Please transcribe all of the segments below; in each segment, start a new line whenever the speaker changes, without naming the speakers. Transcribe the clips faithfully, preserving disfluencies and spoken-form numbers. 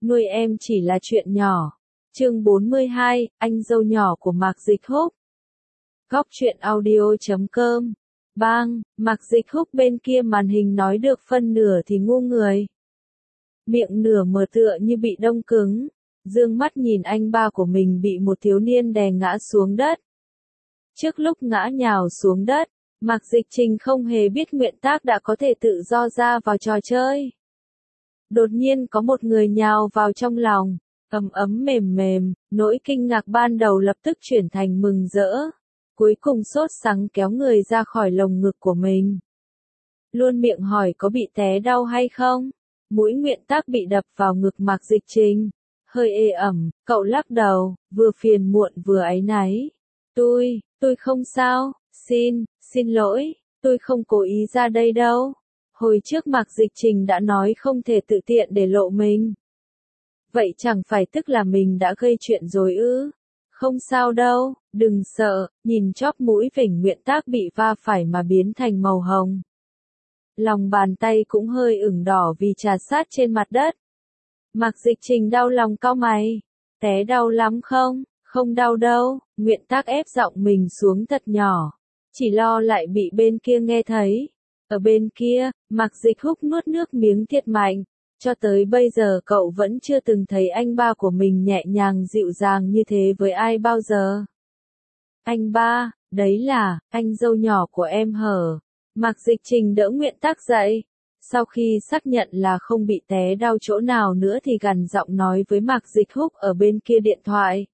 nuôi em chỉ là chuyện nhỏ. Chương bốn mươi hai, anh dâu nhỏ của Mạc Dịch Húc. Góc truyện audio chấm com. Bang, Mạc Dịch Húc bên kia màn hình nói được phân nửa thì ngu người. Miệng nửa mở tựa như bị đông cứng, dương mắt nhìn anh ba của mình bị một thiếu niên đè ngã xuống đất. Trước lúc ngã nhào xuống đất, Mạc Dịch Trình không hề biết Nguyện Tác đã có thể tự do ra vào trò chơi. Đột nhiên có một người nhào vào trong lòng, ấm ấm mềm mềm, nỗi kinh ngạc ban đầu lập tức chuyển thành mừng rỡ. Cuối cùng sốt sắng kéo người ra khỏi lồng ngực của mình. Luôn miệng hỏi có bị té đau hay không? Mũi Nguyện Tác bị đập vào ngực Mạc Dịch Trình. Hơi ê ẩm, cậu lắc đầu, vừa phiền muộn vừa áy náy. Tôi, tôi không sao, xin, xin lỗi, tôi không cố ý ra đây đâu. Hồi trước Mạc Dịch Trình đã nói không thể tự tiện để lộ mình. Vậy chẳng phải tức là mình đã gây chuyện rồi ư? Không sao đâu, đừng sợ, nhìn chóp mũi Vểnh Nguyện Tác bị va phải mà biến thành màu hồng. Lòng bàn tay cũng hơi ửng đỏ vì trà sát trên mặt đất. Mạc Dịch Trình đau lòng cau mày. Té đau lắm không? Không đau đâu, Nguyện Tác ép giọng mình xuống thật nhỏ. Chỉ lo lại bị bên kia nghe thấy. Ở bên kia, Mạc Dịch Húc nuốt nước miếng thiệt mạnh. Cho tới bây giờ cậu vẫn chưa từng thấy anh ba của mình nhẹ nhàng dịu dàng như thế với ai bao giờ. Anh ba, đấy là, anh dâu nhỏ của em hở. Mạc Dịch Trình đỡ Nguyện Tác dậy. Sau khi xác nhận là không bị té đau chỗ nào nữa thì gằn giọng nói với Mạc Dịch Húc ở bên kia điện thoại.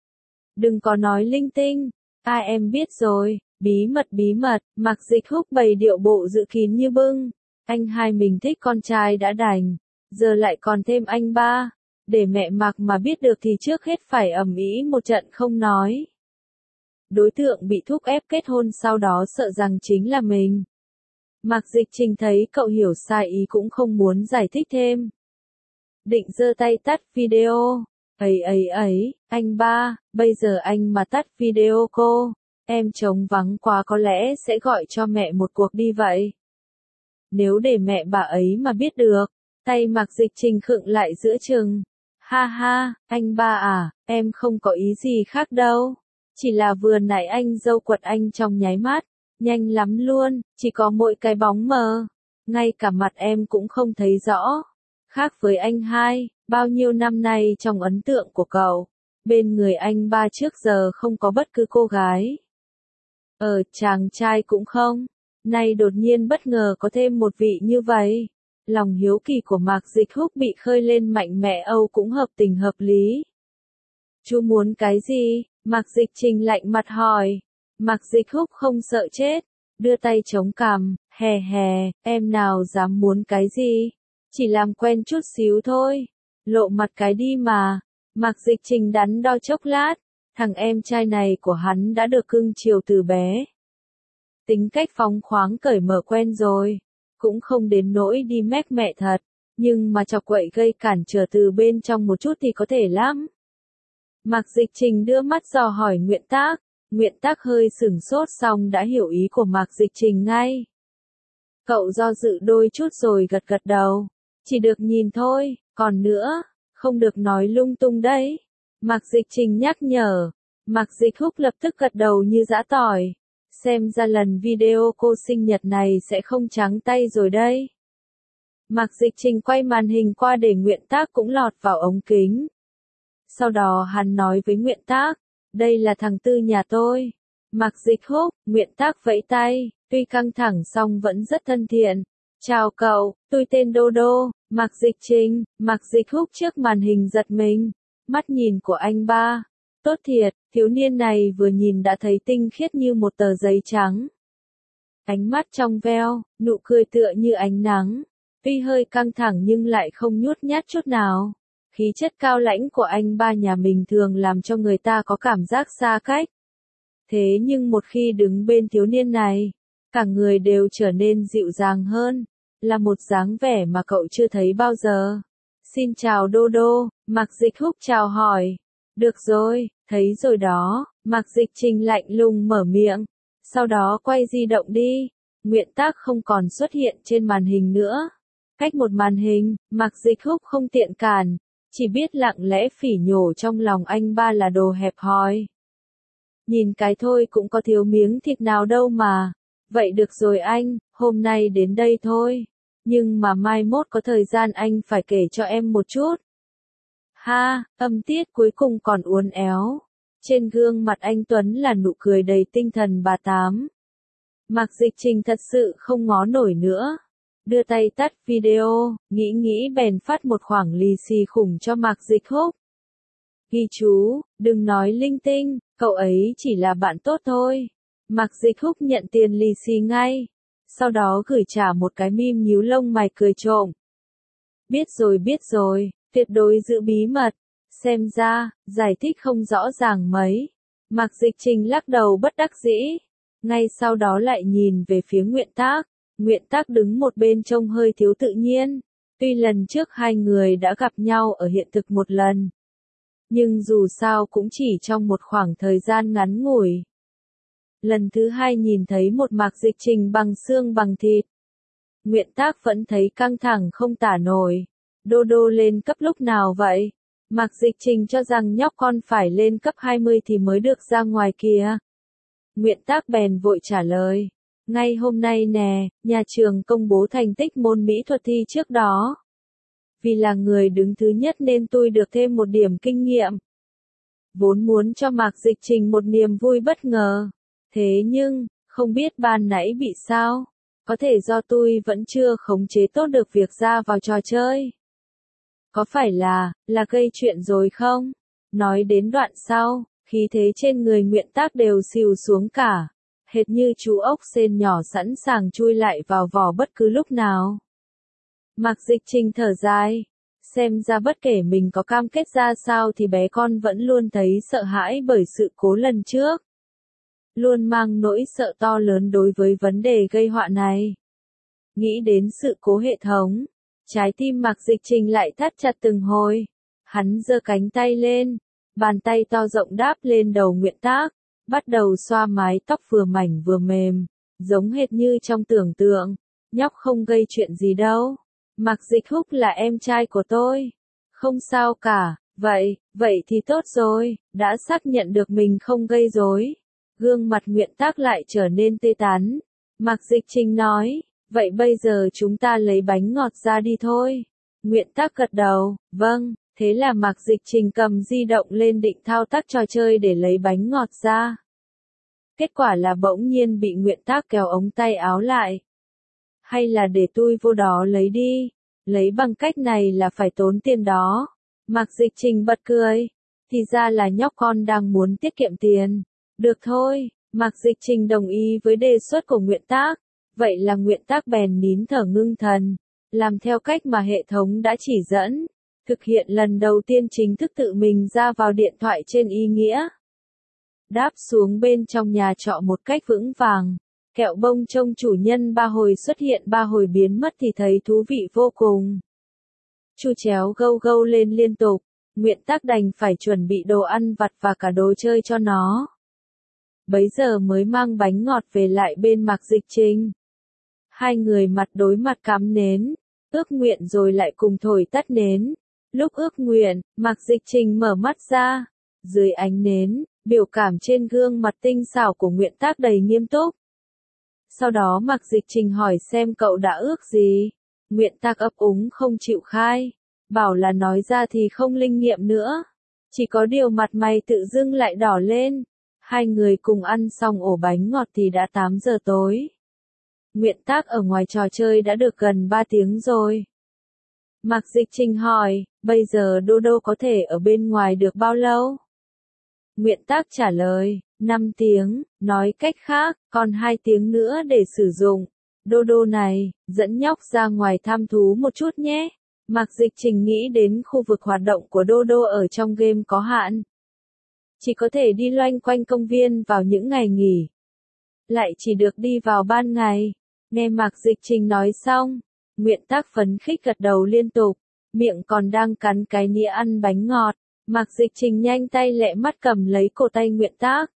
Đừng có nói linh tinh, à em biết rồi, bí mật bí mật, Mạc Dịch Húc bày điệu bộ dự kín như bưng. Anh hai mình thích con trai đã đành, giờ lại còn thêm anh ba. Để mẹ Mạc mà biết được thì trước hết phải ầm ĩ một trận không nói. Đối tượng bị thúc ép kết hôn sau đó sợ rằng chính là mình. Mạc Dịch Trình thấy cậu hiểu sai ý cũng không muốn giải thích thêm. Định giơ tay tắt video. Ấy ấy ấy, anh ba, bây giờ anh mà tắt video cô, em trống vắng quá có lẽ sẽ gọi cho mẹ một cuộc đi vậy. Nếu để mẹ bà ấy mà biết được, tay Mạc Dịch Trình khựng lại giữa chừng. Ha ha, anh ba à, em không có ý gì khác đâu. Chỉ là vừa nãy anh dâu quật anh trong nháy mắt, nhanh lắm luôn, chỉ có mỗi cái bóng mờ. Ngay cả mặt em cũng không thấy rõ. Khác với anh hai, bao nhiêu năm nay trong ấn tượng của cậu, bên người anh ba trước giờ không có bất cứ cô gái. Ờ, chàng trai cũng không. Nay đột nhiên bất ngờ có thêm một vị như vậy. Lòng hiếu kỳ của Mạc Dịch Húc bị khơi lên mạnh mẽ Âu cũng hợp tình hợp lý. Chú muốn cái gì? Mạc Dịch Trình lạnh mặt hỏi. Mạc Dịch Húc không sợ chết, đưa tay chống cằm, hè hè, em nào dám muốn cái gì? Chỉ làm quen chút xíu thôi. Lộ mặt cái đi mà. Mạc Dịch Trình đắn đo chốc lát. Thằng em trai này của hắn đã được cưng chiều từ bé. Tính cách phóng khoáng cởi mở quen rồi. Cũng không đến nỗi đi mép mẹ thật. Nhưng mà chọc quậy gây cản trở từ bên trong một chút thì có thể lắm. Mạc Dịch Trình đưa mắt dò hỏi Nguyện Tác. Nguyện Tác hơi sửng sốt xong đã hiểu ý của Mạc Dịch Trình ngay. Cậu do dự đôi chút rồi gật gật đầu. Chỉ được nhìn thôi, còn nữa, không được nói lung tung đấy. Mạc Dịch Trình nhắc nhở. Mạc Dịch Húc lập tức gật đầu như giã tỏi. Xem ra lần video cô sinh nhật này sẽ không trắng tay rồi đây. Mạc Dịch Trình quay màn hình qua để Nguyện Tác cũng lọt vào ống kính. Sau đó hắn nói với Nguyện Tác, đây là thằng Tư nhà tôi. Mạc Dịch Húc, Nguyện Tác vẫy tay, tuy căng thẳng song vẫn rất thân thiện. Chào cậu, tôi tên Đô Đô. Mạc Dịch Trình, Mạc Dịch Húc trước màn hình giật mình. Mắt nhìn của anh ba. Tốt thiệt, thiếu niên này vừa nhìn đã thấy tinh khiết như một tờ giấy trắng. Ánh mắt trong veo, nụ cười tựa như ánh nắng. Tuy hơi căng thẳng nhưng lại không nhút nhát chút nào. Khí chất cao lãnh của anh ba nhà mình thường làm cho người ta có cảm giác xa cách. Thế nhưng một khi đứng bên thiếu niên này, cả người đều trở nên dịu dàng hơn. Là một dáng vẻ mà cậu chưa thấy bao giờ. Xin chào Đô Đô, Mạc Dịch Húc chào hỏi. Được rồi, thấy rồi đó, Mạc Dịch Trình lạnh lùng mở miệng. Sau đó quay di động đi. Nguyện Tác không còn xuất hiện trên màn hình nữa. Cách một màn hình, Mạc Dịch Húc không tiện cản. chỉ biết lặng lẽ phỉ nhổ trong lòng anh ba là đồ hẹp hòi. Nhìn cái thôi cũng có thiếu miếng thịt nào đâu mà. Vậy được rồi anh, hôm nay đến đây thôi. Nhưng mà mai mốt có thời gian anh phải kể cho em một chút. Ha, âm tiết cuối cùng còn uốn éo. Trên gương mặt anh Tuấn là nụ cười đầy tinh thần bà Tám. Mạc Dịch Trình thật sự không ngó nổi nữa. Đưa tay tắt video, nghĩ nghĩ bèn phát một khoản lì xì khủng cho Mạc Dịch Húc. Ghi chú, đừng nói linh tinh, cậu ấy chỉ là bạn tốt thôi. Mạc Dịch Húc nhận tiền lì xì ngay. Sau đó gửi trả một cái meme nhíu lông mày cười trộm. Biết rồi biết rồi, tuyệt đối giữ bí mật. Xem ra, giải thích không rõ ràng mấy. Mạc Dịch Trình lắc đầu bất đắc dĩ. Ngay sau đó lại nhìn về phía Nguyện Tác. Nguyện Tác đứng một bên trông hơi thiếu tự nhiên. Tuy lần trước hai người đã gặp nhau ở hiện thực một lần. Nhưng dù sao cũng chỉ trong một khoảng thời gian ngắn ngủi. Lần thứ hai nhìn thấy một Mạc Dịch Trình bằng xương bằng thịt. Nguyện Tác vẫn thấy căng thẳng không tả nổi. Đô đô lên cấp lúc nào vậy? Mạc Dịch Trình cho rằng nhóc con phải lên cấp hai mươi thì mới được ra ngoài kìa. Nguyện Tác bèn vội trả lời. Ngay hôm nay nè, nhà trường công bố thành tích môn mỹ thuật thi trước đó. Vì là người đứng thứ nhất nên tôi được thêm một điểm kinh nghiệm. Vốn muốn cho Mạc Dịch Trình một niềm vui bất ngờ. Thế nhưng, không biết ban nãy bị sao? Có thể do tôi vẫn chưa khống chế tốt được việc ra vào trò chơi. Có phải là, là gây chuyện rồi không? Nói đến đoạn sau, khí thế trên người Nguyện Tác đều xìu xuống cả. Hệt như chú ốc sên nhỏ sẵn sàng chui lại vào vỏ bất cứ lúc nào. Mạc Dịch Trình thở dài. Xem ra bất kể mình có cam kết ra sao thì bé con vẫn luôn thấy sợ hãi bởi sự cố lần trước. Luôn mang nỗi sợ to lớn đối với vấn đề gây họa này. Nghĩ đến sự cố hệ thống. Trái tim Mạc Dịch Trình lại thắt chặt từng hồi. Hắn giơ cánh tay lên. Bàn tay to rộng đáp lên đầu Nguyện Tác. Bắt đầu xoa mái tóc vừa mảnh vừa mềm. Giống hệt như trong tưởng tượng. Nhóc không gây chuyện gì đâu. Mạc Dịch Húc là em trai của tôi. Không sao cả. Vậy, vậy thì tốt rồi. Đã xác nhận được mình không gây rối. Gương mặt Nguyện Tác lại trở nên tê tán. Mạc Dịch Trình nói. Vậy bây giờ chúng ta lấy bánh ngọt ra đi thôi. Nguyện Tác gật đầu. Vâng. Thế là Mạc Dịch Trình cầm di động lên định thao tác trò chơi để lấy bánh ngọt ra. Kết quả là bỗng nhiên bị Nguyện Tác kéo ống tay áo lại. Hay là để tôi vô đó lấy đi. Lấy bằng cách này là phải tốn tiền đó. Mạc Dịch Trình bật cười. Thì ra là nhóc con đang muốn tiết kiệm tiền. Được thôi. Mạc Dịch Trình đồng ý với đề xuất của Nguyện Tác. Vậy là Nguyện Tác bèn nín thở ngưng thần. Làm theo cách mà hệ thống đã chỉ dẫn. Thực hiện lần đầu tiên chính thức tự mình ra vào điện thoại trên ý nghĩa. Đáp xuống bên trong nhà trọ một cách vững vàng. Kẹo bông trông chủ nhân ba hồi xuất hiện ba hồi biến mất thì thấy thú vị vô cùng. Chu chéo gâu gâu lên liên tục. Nguyện Tác đành phải chuẩn bị đồ ăn vặt và cả đồ chơi cho nó. Bấy giờ mới mang bánh ngọt về lại bên Mạc Dịch Trình. Hai người mặt đối mặt cắm nến. Ước nguyện rồi lại cùng thổi tắt nến. Lúc ước nguyện, Mạc Dịch Trình mở mắt ra. Dưới ánh nến, biểu cảm trên gương mặt tinh xảo của Nguyện Tác đầy nghiêm túc. Sau đó Mạc Dịch Trình hỏi xem cậu đã ước gì. Nguyện Tác ấp úng không chịu khai. Bảo là nói ra thì không linh nghiệm nữa. Chỉ có điều mặt mày tự dưng lại đỏ lên. Hai người cùng ăn xong ổ bánh ngọt thì đã tám giờ tối. Nguyện Tác ở ngoài trò chơi đã được gần ba tiếng rồi. Mạc Dịch Trình hỏi, bây giờ Đô Đô có thể ở bên ngoài được bao lâu? Nguyện Tác trả lời, năm tiếng, nói cách khác, còn hai tiếng nữa để sử dụng. Đô Đô này, dẫn nhóc ra ngoài tham thú một chút nhé. Mạc Dịch Trình nghĩ đến khu vực hoạt động của Đô Đô ở trong game có hạn. Chỉ có thể đi loanh quanh công viên vào những ngày nghỉ. Lại chỉ được đi vào ban ngày. Nghe Mạc Dịch Trình nói xong, Nguyện Tác phấn khích gật đầu liên tục, miệng còn đang cắn cái nĩa ăn bánh ngọt. Mạc Dịch Trình nhanh tay lẹ mắt cầm lấy cổ tay Nguyện Tác.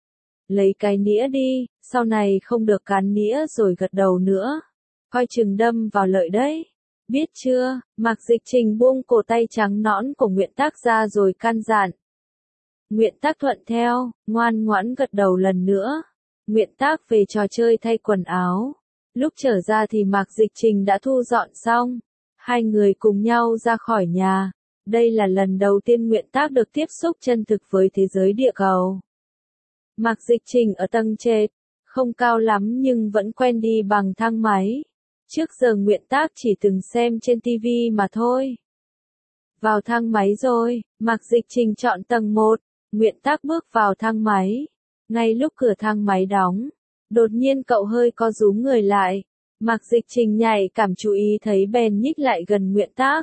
Lấy cái nĩa đi, sau này không được cắn nĩa rồi gật đầu nữa. Coi chừng đâm vào lợi đấy. Biết chưa, Mạc Dịch Trình buông cổ tay trắng nõn của Nguyện Tác ra rồi căn dặn. Nguyện Tác thuận theo, ngoan ngoãn gật đầu lần nữa. Nguyện Tác về trò chơi thay quần áo. Lúc trở ra thì Mạc Dịch Trình đã thu dọn xong. Hai người cùng nhau ra khỏi nhà. Đây là lần đầu tiên Nguyện Tác được tiếp xúc chân thực với thế giới địa cầu. Mạc Dịch Trình ở tầng trệt, không cao lắm nhưng vẫn quen đi bằng thang máy. Trước giờ Nguyện Tác chỉ từng xem trên ti vi mà thôi. Vào thang máy rồi, Mạc Dịch Trình chọn tầng một. Nguyện Tác bước vào thang máy. Ngay lúc cửa thang máy đóng, đột nhiên cậu hơi co rúm người lại. Mạc Dịch Trình nhạy cảm chú ý thấy bèn nhích lại gần Nguyện Tác.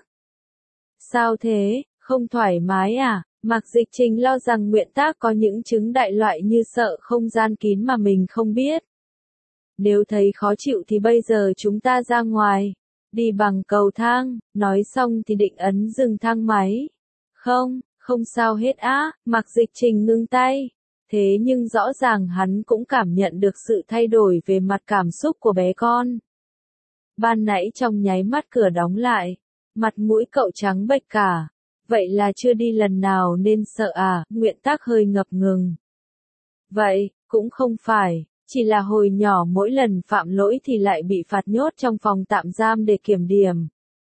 Sao thế, không thoải mái à? Mạc Dịch Trình lo rằng Nguyện Tác có những chứng đại loại như sợ không gian kín mà mình không biết. Nếu thấy khó chịu thì bây giờ chúng ta ra ngoài, đi bằng cầu thang, nói xong thì định ấn dừng thang máy. Không, không sao hết á, Mạc Dịch Trình ngưng tay. Thế nhưng rõ ràng hắn cũng cảm nhận được sự thay đổi về mặt cảm xúc của bé con. Ban nãy trong nháy mắt cửa đóng lại, mặt mũi cậu trắng bệch cả. Vậy là chưa đi lần nào nên sợ à? Nguyện Tác hơi ngập ngừng. Vậy, cũng không phải, chỉ là hồi nhỏ mỗi lần phạm lỗi thì lại bị phạt nhốt trong phòng tạm giam để kiểm điểm.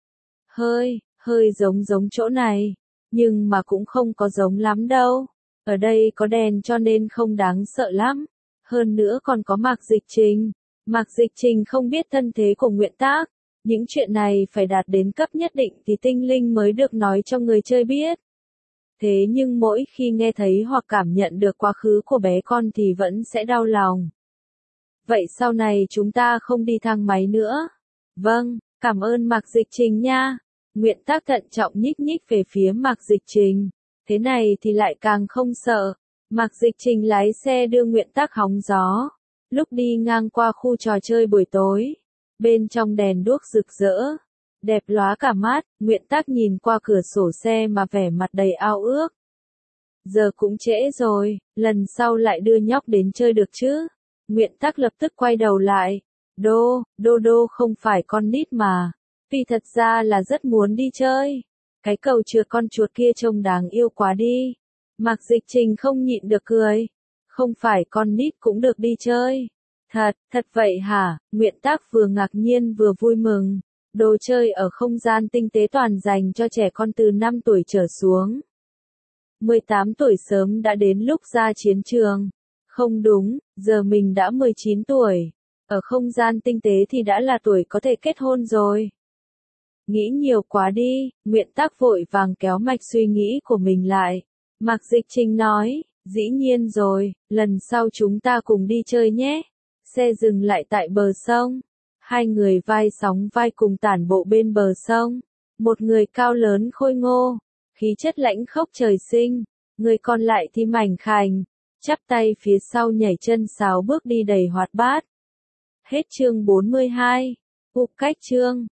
Hơi, hơi giống giống chỗ này, nhưng mà cũng không có giống lắm đâu. Ở đây có đèn cho nên không đáng sợ lắm. Hơn nữa còn có Mạc Dịch Trình. Mạc Dịch Trình không biết thân thế của Nguyện Tác. Những chuyện này phải đạt đến cấp nhất định thì tinh linh mới được nói cho người chơi biết. Thế nhưng mỗi khi nghe thấy hoặc cảm nhận được quá khứ của bé con thì vẫn sẽ đau lòng. Vậy sau này chúng ta không đi thang máy nữa. Vâng, cảm ơn Mạc Dịch Trình nha. Nguyện Tác thận trọng nhích nhích về phía Mạc Dịch Trình. Thế này thì lại càng không sợ. Mạc Dịch Trình lái xe đưa Nguyện Tác hóng gió. Lúc đi ngang qua khu trò chơi buổi tối, bên trong đèn đuốc rực rỡ, đẹp lóa cả mắt, Nguyện Tác nhìn qua cửa sổ xe mà vẻ mặt đầy ao ước. Giờ cũng trễ rồi, lần sau lại đưa nhóc đến chơi được chứ? Nguyện Tác lập tức quay đầu lại. Đô, Đô Đô không phải con nít mà. Vì thật ra là rất muốn đi chơi. Cái cầu trượt con chuột kia trông đáng yêu quá đi. Mạc Dịch Trình không nhịn được cười. Không phải con nít cũng được đi chơi. Thật, thật vậy hả? Nguyện Tác vừa ngạc nhiên vừa vui mừng. Đồ chơi ở không gian tinh tế toàn dành cho trẻ con từ năm tuổi trở xuống. mười tám tuổi sớm đã đến lúc ra chiến trường. Không đúng, giờ mình đã mười chín tuổi. Ở không gian tinh tế thì đã là tuổi có thể kết hôn rồi. Nghĩ nhiều quá đi, Nguyện Tác vội vàng kéo mạch suy nghĩ của mình lại. Mạc Dịch Trình nói, dĩ nhiên rồi, lần sau chúng ta cùng đi chơi nhé. Xe dừng lại tại bờ sông. Hai người vai sóng vai cùng tản bộ bên bờ sông. Một người cao lớn khôi ngô, khí chất lãnh khốc trời sinh. Người còn lại thì mảnh khảnh, chắp tay phía sau nhảy chân sáo bước đi đầy hoạt bát. Hết chương bốn mươi hai. Cục cách chương.